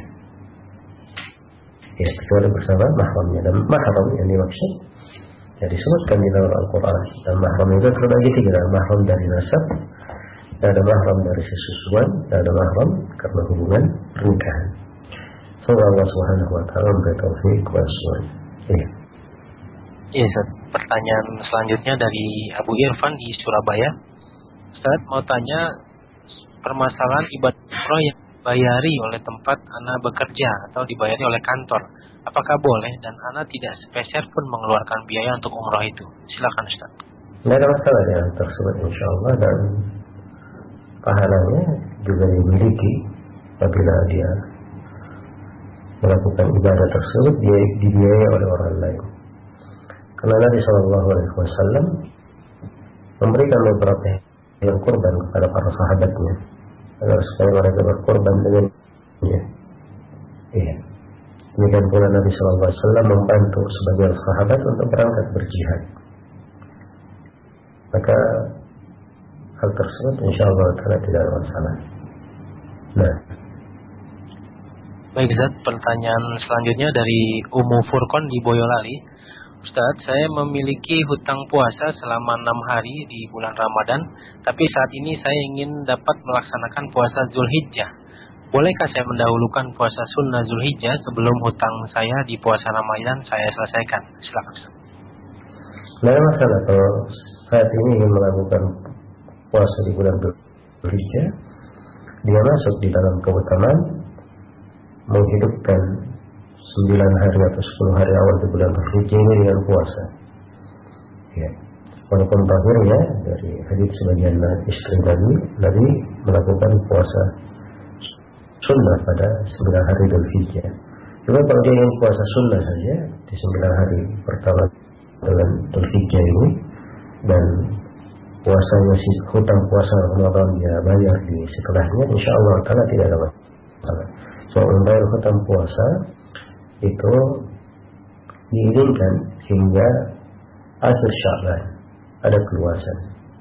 Ya, kecuali bersama mahramnya. Dan mahram yang dimaksud ya disebutkan di dalam Al-Quran. Dan mahram itu terbagi tiga: ada mahram dari nasab, ada mahram dari sesusuan, dan ada mahram karena hubungan pernikahan. Semoga Allah Subhanahu wa taala memberi taufik kepada semuanya. Iya. Iya, Ustaz. Pertanyaan selanjutnya dari Abu Irfan di Surabaya. Ustaz mau tanya permasalahan ibadah umrah yang dibayari oleh tempat Ana bekerja atau dibayari oleh kantor. Apakah boleh dan Ana tidak sepeser pun mengeluarkan biaya untuk umroh itu? Silakan Ustaz. Tidak ada masalah ya tersebut insya Allah, dan pahalanya juga dimiliki apabila dia melakukan ibadah tersebut dia dibiayai oleh orang lain. Karena Nabi Shallallahu Alaihi Wasallam memberikan beberapa yang kurban kepada para sahabatnya agar supaya mereka berkorban dengannya. Iya. Demikian pula Nabi Shallallahu Alaihi Wasallam membantu sebagian sahabat untuk berangkat berjihad. Maka hal tersebut insya Allah karena tidak ada masalah. Nah, baik Ustaz, pertanyaan selanjutnya dari Umu Furqon di Boyolali. Ustaz, saya memiliki hutang puasa selama enam hari di bulan Ramadan, tapi saat ini saya ingin dapat melaksanakan puasa Zulhijjah. Bolehkah saya mendahulukan puasa sunnah Zulhijjah sebelum hutang saya di puasa Ramadan saya selesaikan? Silakan Ustaz. Tidak ada masalah kalau saat ini ingin melakukan puasa di bulan Zulhijjah, dia masuk di dalam keutamaan menghidupkan sembilan hari atau sepuluh hari awal di bulan Zulhijjah ini dengan puasa. Ya. Walaupun terakhirnya dari hadits sebagian istri Nabi, Nabi melakukan puasa sunnah pada sembilan hari Zulhijjah. Cuma kalau dia ingin puasa sunnah saja di sembilan hari pertama bulan Zulhijjah ini, dan puasanya si hutang puasa Ramadan dia bayar di setelahnya, insya Allah karena tidak ada masalah. So membayar hutang puasa itu diinginkan hingga akhir Sya'ban, ada keluasan.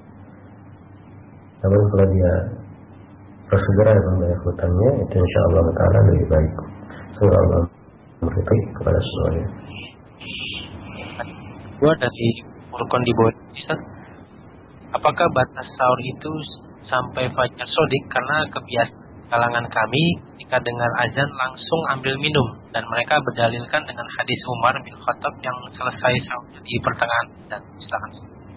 Namun kalau dia bersegera membayar hutangnya, itu insya Allah Ta'ala lebih baik. Semoga Allah memberi kepada semuanya. Dua dari Furqon di bawah Ustaz, apakah batas sahur itu sampai fajar sodik? Karena kebiasaan kalangan kami jika dengar azan langsung ambil minum, dan mereka berdalilkan dengan hadis Umar bin Khattab yang selesai sahur di pertengahan. Dan silakan.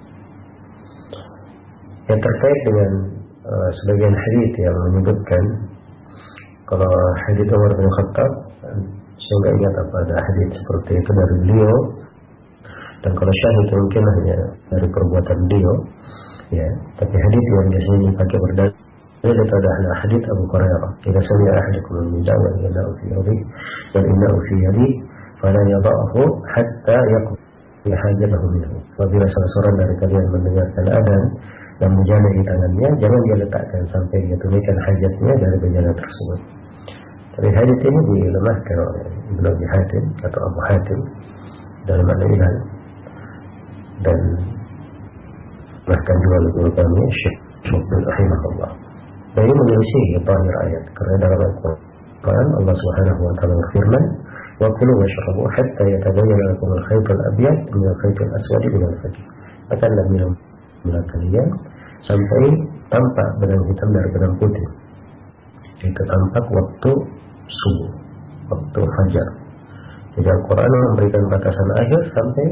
Yang terkait dengan uh, sebagian hadis yang menyebutkan kalau hadis Umar bin Khattab, saya nggak ingat apa ada hadis seperti itu dari beliau. Dan kalau syahid mungkin hanya dari perbuatan beliau, ya. Tapi hadis yang biasanya dipakai berdalil itu adalah hadis Abu Hurairah. Jika sami'a ahadukum al-nida wa yada'u fi yadi wa innahu fi yadi fala yada'hu hatta yaqdi hajatahu minhu. Apabila salah seorang dari kalian mendengarkan adzan dan bejana di tangannya, jangan dia letakkan sampai dia tunaikan hajatnya dari bejana tersebut. Tapi hadis ini dilemahkan oleh Ibnu Abi Hatim atau Abu Hatim dalam al-Ilal, dan bahkan juga lebih kami Syekh Syukri rahimahullah. Dan ini menyelisih zahir ayat, karena dalam Al-Quran Allah Subhanahu wa taala berfirman, "Wa kulu washrabu hatta yatabayyana lakum al-khayt al-abyad min al-khayt al-aswad min al-fajr." Makanlah minum kalian sampai tampak benang hitam dari benang putih. Itu tampak waktu subuh, waktu fajar. Jadi Al-Quran memberikan batasan akhir sampai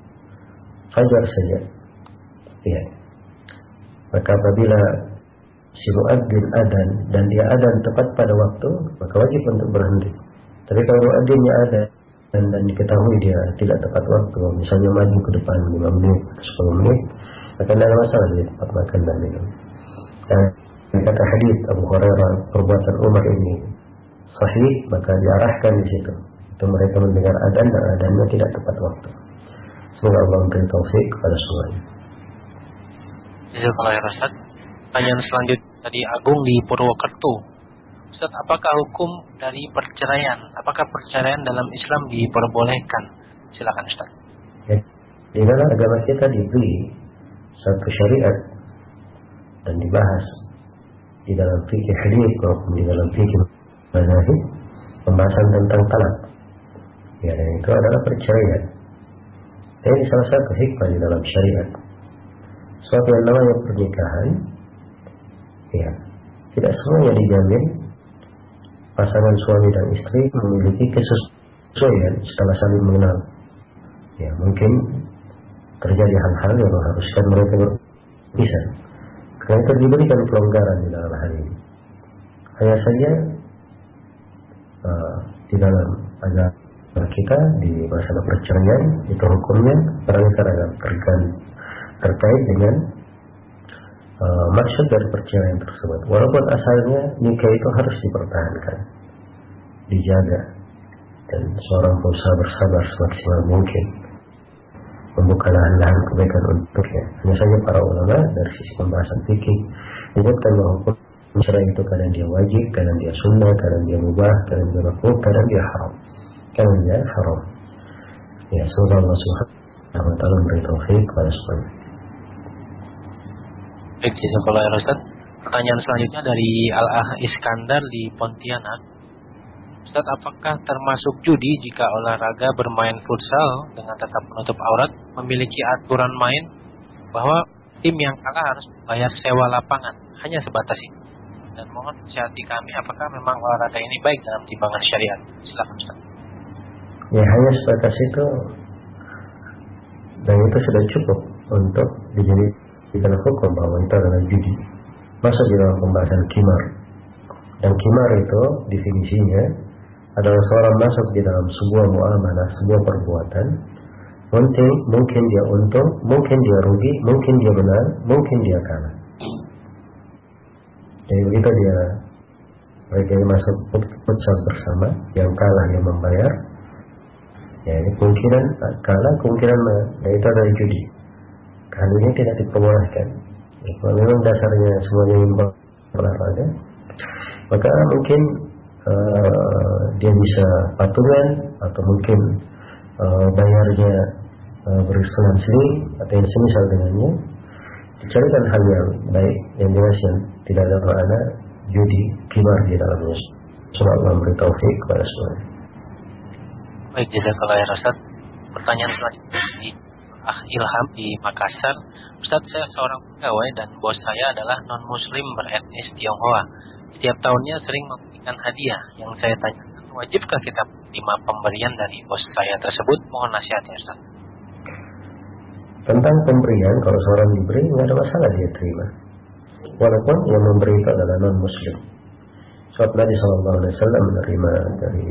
fajar saja. Ya. Maka apabila si muadzin adzan dan dia adzan tepat pada waktu, maka wajib untuk berhenti. Tapi kalau muadzinnya ada dan, dan diketahui dia tidak tepat waktu, misalnya maju ke depan lima menit atau sepuluh menit, maka tidak ada masalah dia tempat makan dan minum. Dan kata hadis Abu Hurairah, perbuatan Umar ini sahih, maka diarahkan di situ. Itu mereka mendengar adzan dan adzannya tidak tepat waktu. Semoga Allah memberi taufik kepada semuanya. Jazakallahu khairan Ustaz. Pertanyaan selanjutnya dari Agung di Purwokerto. Ustaz, apakah hukum dari perceraian? Apakah perceraian dalam Islam diperbolehkan? Silakan Ustaz. Ya, di dalam agama kita diberi satu syariat dan dibahas di dalam fikih hadis maupun di dalam fikih mazhab pembahasan tentang talak. Ya, dan itu adalah perceraian. Dan ini salah satu hikmah di dalam syariat. Suatu yang namanya pernikahan, ya, tidak semuanya dijamin pasangan suami dan istri memiliki kesesuaian setelah saling mengenal. Ya, mungkin terjadi hal-hal yang mengharuskan mereka berpisah. Karena itu diberikan pelonggaran di dalam hal ini. Hanya saja uh, di dalam agama kita di masalah perceraian itu hukumnya kadang-kadang terkait terkait dengan uh, maksud dari perceraian tersebut. Walaupun asalnya nikah itu harus dipertahankan, dijaga, dan seorang berusaha bersabar semaksimal mungkin membuka lahan-lahan kebaikan untuknya. Hanya saja para ulama dari sisi pembahasan fikih menyebutkan bahwa hukum cerai itu kadang dia wajib, kadang dia sunnah, kadang dia mubah, kadang dia makruh, kadang dia haram. Kadang dia haram. Ya, semoga Allah Subhanahu wa taala memberi taufik kepada semuanya. Baik, jazakallahu khairan Ustaz. Pertanyaan selanjutnya dari Al-Ah Iskandar di Pontianak. Ustaz, apakah termasuk judi jika olahraga bermain futsal dengan tetap menutup aurat memiliki aturan main bahwa tim yang kalah harus bayar sewa lapangan, hanya sebatas itu? Dan mohon nasihati kami, apakah memang olahraga ini baik dalam timbangan syariat? Silakan Ustaz. Ya, hanya sebatas itu, dan itu sudah cukup untuk dijadikan hukum bahwa itu adalah judi. Masuk di dalam pembahasan kimar. Dan kimar itu definisinya adalah seorang masuk di dalam sebuah muamalah, sebuah perbuatan. Mungkin, mungkin dia untung, mungkin dia rugi, mungkin dia benar, mungkin dia kalah. Jadi begitu dia mereka masuk futsal bersama, yang kalah yang membayar. Ya, ini kemungkinan kalah, kemungkinan menang. Dan itu adalah judi. Hal ini tidak diperbolehkan. Ya, kalau memang dasarnya semuanya imbang olahraga, maka mungkin uh, dia bisa patungan, atau mungkin uh, bayarnya uh, berselang-seling atau yang semisal dengannya. Dicarikan hal yang baik, yang jelas yang tidak ada makna judi kimar di dalamnya. Semoga Allah memberi taufik kepada semuanya. Baik, jazakallahu khairan Ustaz. Pertanyaan selanjutnya dari Ah Ilham di Makassar. Ustaz, saya seorang pegawai dan bos saya adalah non-muslim beretnis Tionghoa. Setiap tahunnya sering memberikan hadiah. Yang saya tanyakan, wajibkah kita menerima pemberian dari bos saya tersebut? Mohon nasihatnya Ustaz. Tentang pemberian, kalau seorang diberi, tidak ada masalah dia terima, walaupun yang memberi itu adalah non-muslim. Sebab Nabi Shallallahu Alaihi Wasallam menerima dari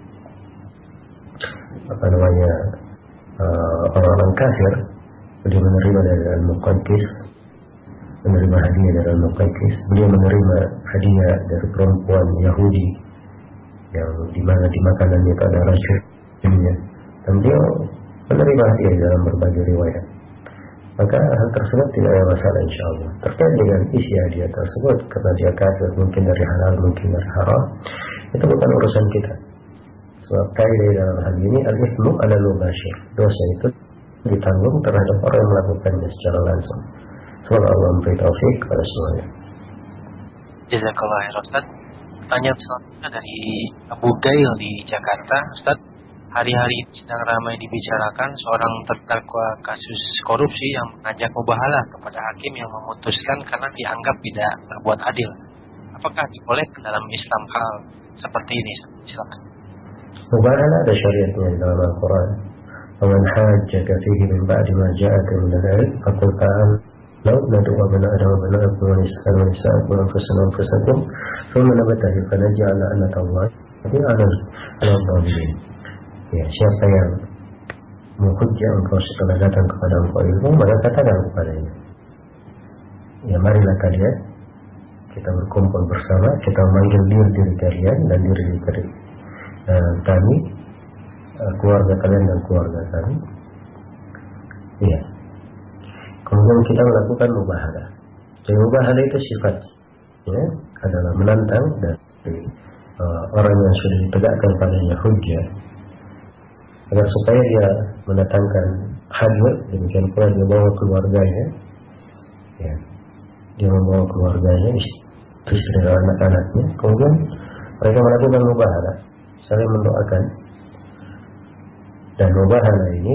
apa namanya uh, orang-orang kafir. Beliau menerima dari Al-Muqaddis, menerima hadiah dari Al-Muqaddis. Beliau menerima hadiah dari perempuan Yahudi yang dimana di makanannya itu ada racunnya, dan beliau menerima hadiah dalam berbagai riwayat. Maka hal tersebut tidak ada masalah insyaallah. Terkait dengan isi hadiah tersebut, karena dia kafir, mungkin dari halal, mungkin dari haram, itu bukan urusan kita. Sebab kaidah dalam hal ini al-ithmu ala al-mubashir. Dosa itu ditanggung terhadap orang yang melakukannya secara langsung. Semoga Allah memberi taufik kepada semuanya. Jazakallahu khairan Ustaz. Pertanyaan selanjutnya dari Abu Gail di Jakarta. Ustaz, hari-hari ini sedang ramai dibicarakan seorang terdakwa kasus korupsi yang mengajak mubahalah kepada hakim yang memutuskan karena dianggap tidak berbuat adil. Apakah dibolehkan dalam Islam hal seperti ini? Silakan. Mubahalah ada syariatnya di dalam Al-Quran. وَمَنْ حَاجَّكَ فِيهِ مِنْ بَعْدِ مَا جَاءَكَ مِنَ الْعِلْمِ فَقُلْ تَعَالَوْا نَدْعُ أَبْنَاءَنَا وَأَبْنَاءَكُمْ وَنِسَاءَنَا وَنِسَاءَكُمْ وَأَنفُسَنَا وَأَنفُسَكُمْ ثُمَّ نَبْتَهِلْ فَنَجْعَلْ لَعْنَةَ اللَّهِ عَلَى الظَّالِمِينَ. Ya, siapa yang menghujjah engkau setelah datang kepada engkau ilmu, maka katakan kepadanya, ya marilah kalian kita berkumpul bersama, kita memanggil diri-diri kalian dan diri-diri uh, kami, uh, keluarga kalian dan keluarga kami. Iya. Kemudian kita melakukan mubahalah. Jadi mubahalah itu sifat, ya, adalah menantang dari uh, orang yang sudah ditegakkan padanya hujjah, agar supaya dia mendatangkan hadir, demikian pula dia bawa keluarganya, ya, dia membawa keluarganya, istri dan anak-anaknya. Kemudian mereka melakukan mubahalah, saling mendoakan. Dan mubahalah ini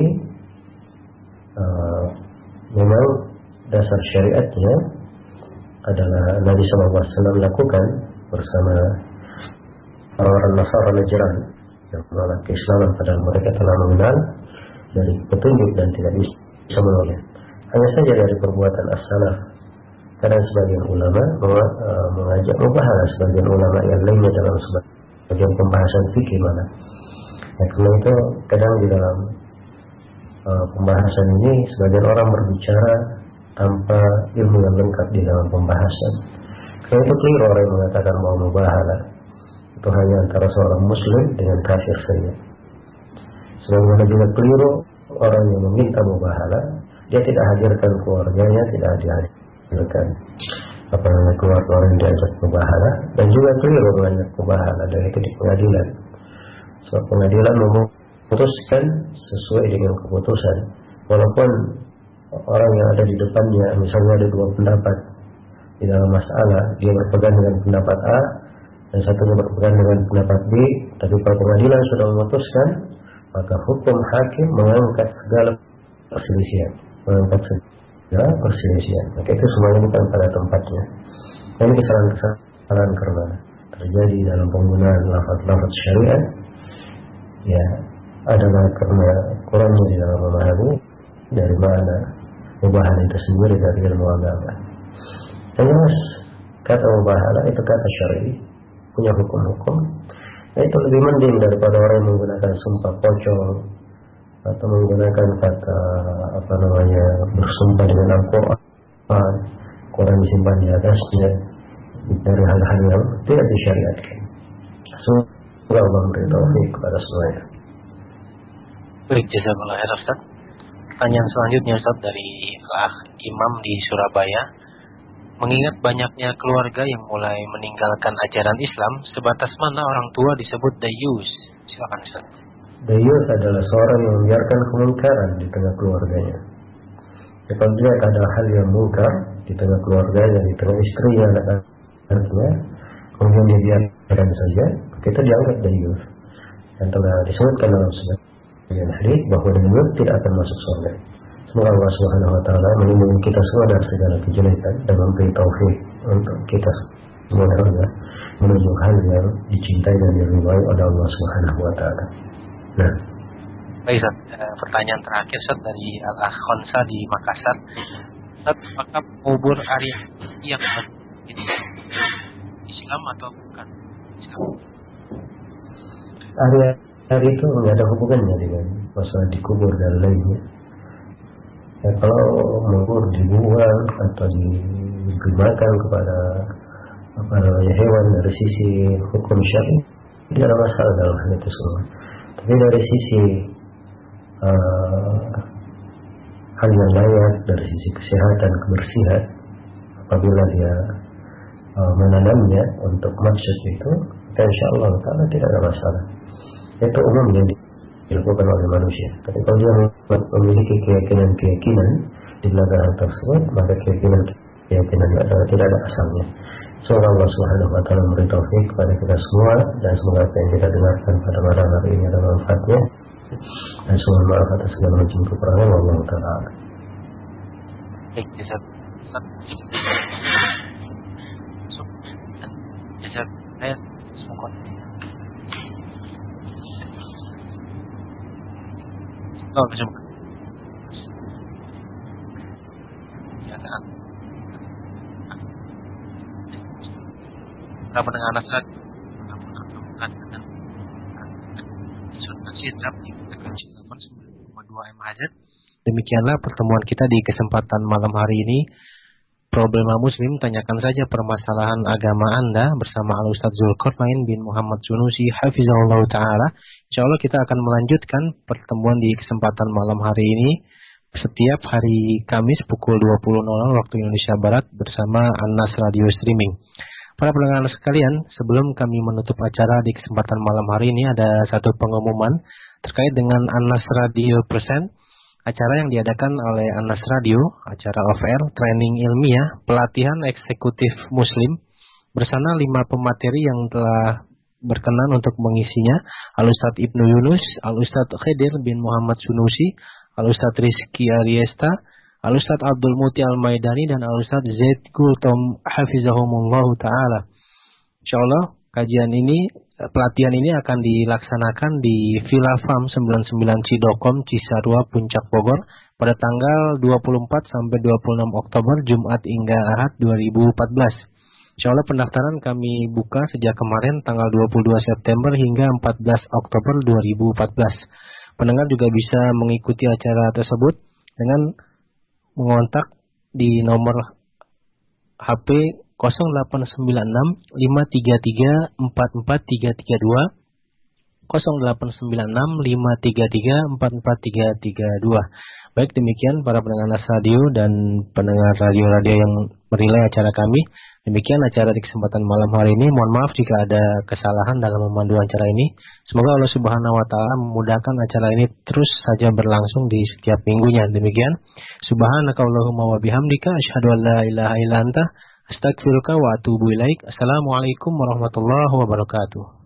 uh, memang dasar syariatnya adalah Nabi Shallallahu Alaihi Wasallam lakukan bersama orang-orang Nasara Najran yang menolak keislaman, padahal mereka telah mengenal dari petunjuk dan tidak bisa menolak. Hanya saja dari perbuatan as-salaf Karena sebagian ulama mengajak mubahalah, sebagian ulama yang lainnya dalam sebagian pembahasan fikih mana. Ya, karena itu kadang di dalam uh, pembahasan ini sebagian orang berbicara tanpa ilmu yang lengkap di dalam pembahasan. Karena itu keliru orang yang mengatakan mau mubahalah. Itu hanya antara seorang muslim dengan kafir saja. Sebagaimana juga keliru orang yang meminta mubahalah, dia tidak hadirkan keluarganya, tidak dihadirkan apa namanya keluarga orang yang diajak mubahalah, dan juga keliru mengajak mubahalah, dan itu di pengadilan. Sebab pengadilan memutuskan sesuai dengan keputusan, walaupun orang yang ada di depannya misalnya ada dua pendapat di dalam masalah, dia berpegang dengan pendapat A dan satunya berpegang dengan pendapat B, tapi kalau pengadilan sudah memutuskan, maka hukum hakim mengangkat segala perselisihan, mengangkat segala perselisihan. Maka itu semuanya bukan pada tempatnya. Nah, ini kesalahan-kesalahan karena terjadi dalam penggunaan lafaz-lafaz syariat, ya adalah karena kurangnya di dalam memahami dari mana mubahalah itu sendiri dari ilmu agama. Yang jelas kata mubahalah itu kata syar'i, punya hukum-hukum. Nah, itu lebih mending daripada orang yang menggunakan sumpah pocong atau menggunakan kata apa namanya bersumpah dengan Al-Quran, Quran disimpan di atasnya, dari hal-hal yang tidak disyariatkan. Semoga Allah memberi taufik kepada semuanya. Baik, jazakallah khair Ustaz. Pertanyaan selanjutnya Ustaz dari Al Imam di Surabaya. Mengingat banyaknya keluarga yang mulai meninggalkan ajaran Islam, sebatas mana orang tua disebut dayus? Silakan Ustaz. Dayus adalah seorang yang membiarkan kemungkaran di tengah keluarganya. Apabila ada hal yang mungkar di tengah keluarganya, di tengah istrinya, anak-anaknya, kemudian dia biarkan saja, kita dianggap dayus. Dan telah disebutkan dalam sebagian hadis bahwa dayus tidak akan masuk surga. Semoga Allah Subhanahu wa taala melindungi kita semua dari segala kejelekan dan memberi taufik untuk kita semua menuju hal yang dicintai dan diridhai oleh Allah Subhanahu wa taala. Nah, baik Ustaz, pertanyaan terakhir Ustaz dari Al-Akh Khonsa di Makassar. Ustaz, apakah kubur Arya yang ini Islam atau bukan Islam? Arya Arya itu tidak ada hubungannya dengan masalah dikubur dan lainnya. Ya, kalau mengubur dibuang atau dimakan kepada apa namanya hewan dari sisi hukum syar'i tidak ada masalah dalam hal itu semua. Tapi dari sisi uh, hal yang layak, dari sisi kesehatan, kebersihan, apabila dia uh, menanamnya untuk maksud itu, insyaallah taala tidak ada masalah. Itu umumnya dilakukan oleh manusia. Tapi kalau dia memiliki keyakinan-keyakinan di belakang hal tersebut, maka keyakinan-keyakinan tidak ada asalnya. Semoga Allah Subhanahu wa taala memberi taufik kepada kita semua, dan semoga apa yang kita dengarkan pada malam hari ini adalah manfaatnya, dan semoga maaf atas segala macam kekurangan. Allah taala. Baik, jazak. Jazak. Ayat semoga. Oh, jumpa. Ya, kan. Para pendengar nasihat dengan sunnah sitrap di frekuensi delapan puluh sembilan koma dua MHz. Demikianlah pertemuan kita di kesempatan malam hari ini. Problema Muslim, tanyakan saja permasalahan agama Anda bersama Al-Ustaz Zulkarnain bin Muhammad Sunusi hafizahullah taala. Insyaallah kita akan melanjutkan pertemuan di kesempatan malam hari ini setiap hari Kamis pukul dua puluh waktu Indonesia Barat bersama An-Nas Radio Streaming. Para pendengar sekalian, sebelum kami menutup acara di kesempatan malam hari ini, ada satu pengumuman terkait dengan An-Nas Radio Present, acara yang diadakan oleh An-Nas Radio, acara off-air, training ilmiah, pelatihan eksekutif Muslim, bersama lima pemateri yang telah berkenan untuk mengisinya, Al-Ustadz Ibnu Yunus, Al-Ustadz Khidir bin Muhammad Sunusi, Al-Ustadz Rizky Ariesta, Al-Ustadz Abdul Muti Al-Maidani, dan Al-Ustadz Zaid Gultom hafizahumullahu ta'ala. InsyaAllah kajian ini, pelatihan ini akan dilaksanakan di Villa Farm sembilan puluh sembilan Cidokom, Cisarua, Puncak Bogor pada tanggal dua puluh empat sampai dua puluh enam Oktober, Jumat hingga Ahad dua ribu empat belas. Insyaallah pendaftaran kami buka sejak kemarin tanggal dua puluh dua September hingga empat belas Oktober dua ribu empat belas. Pendengar juga bisa mengikuti acara tersebut dengan mengontak di nomor H P nol delapan sembilan enam lima tiga tiga empat empat tiga tiga dua, nol delapan sembilan enam lima tiga tiga empat empat tiga tiga dua. Baik, demikian para pendengar Nas Radio dan pendengar radio-radio yang merilai acara kami. Demikian acara di kesempatan malam hari ini. Mohon maaf jika ada kesalahan dalam memandu acara ini. Semoga Allah Subhanahu wa taala memudahkan acara ini terus saja berlangsung di setiap minggunya. Demikian. Subhanakallahumma wa bihamdika asyhadu an la ilaha illa anta astaghfiruka wa atubu ilaik. Assalamualaikum warahmatullahi wabarakatuh.